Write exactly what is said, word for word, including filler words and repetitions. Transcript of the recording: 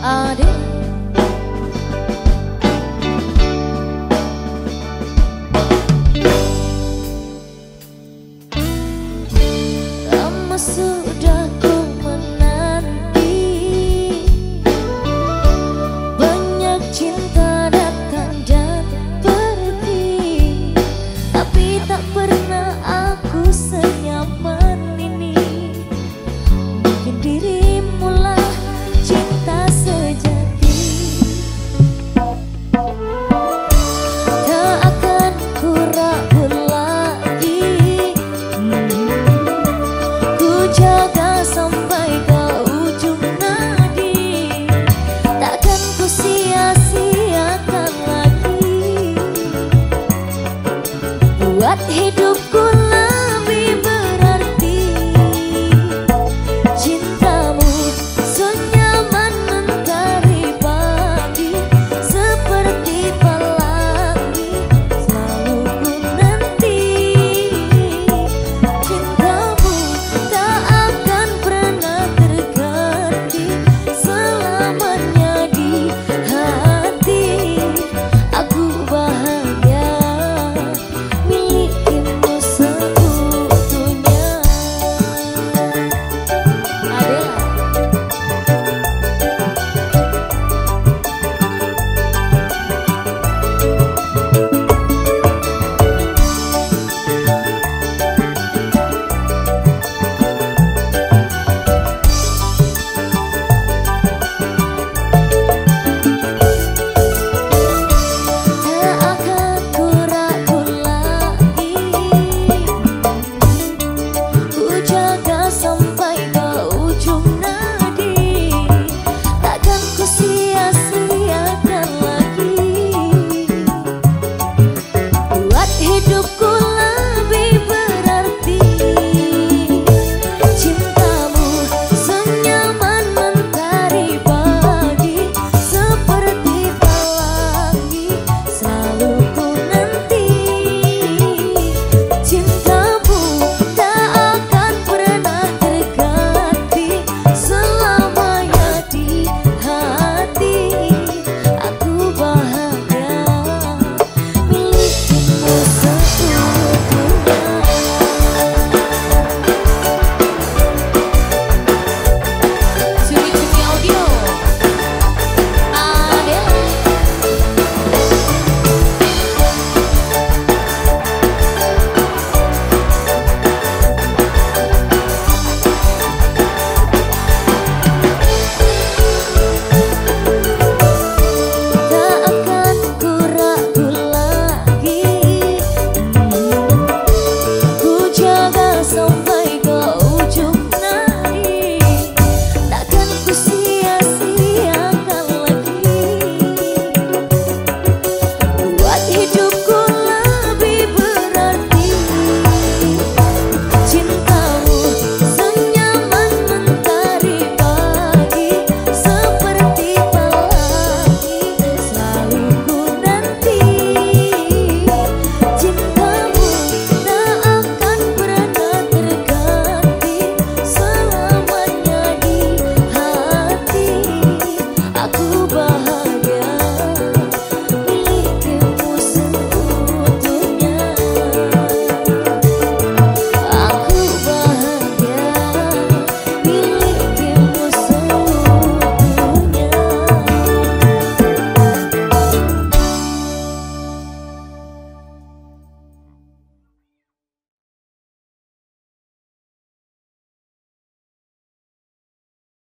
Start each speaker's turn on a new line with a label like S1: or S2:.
S1: Ade lama sudah ku menanti, banyak cinta datang dan pergi, tapi tak pernah aku senyaman ini. Mungkin dirimu lah cinta sejati, tak akan ku ragu lagi. Ku jaga sampai ke ujung nadi, takkan ku sia-siakan lagi. Buat hidupku lebih berarti, cintamu senyaman mentari pagi, seperti pelangi selalu ku nanti. Cintamu tak akan pernah terganti, selamanya di hati. Aku bahagia milikimu seutuhnya. Adela. Tak akan ku ragu lagi, ku jaga sampai ke ujung nadi, takkan ku sia-siakan lagi. Buat hidupku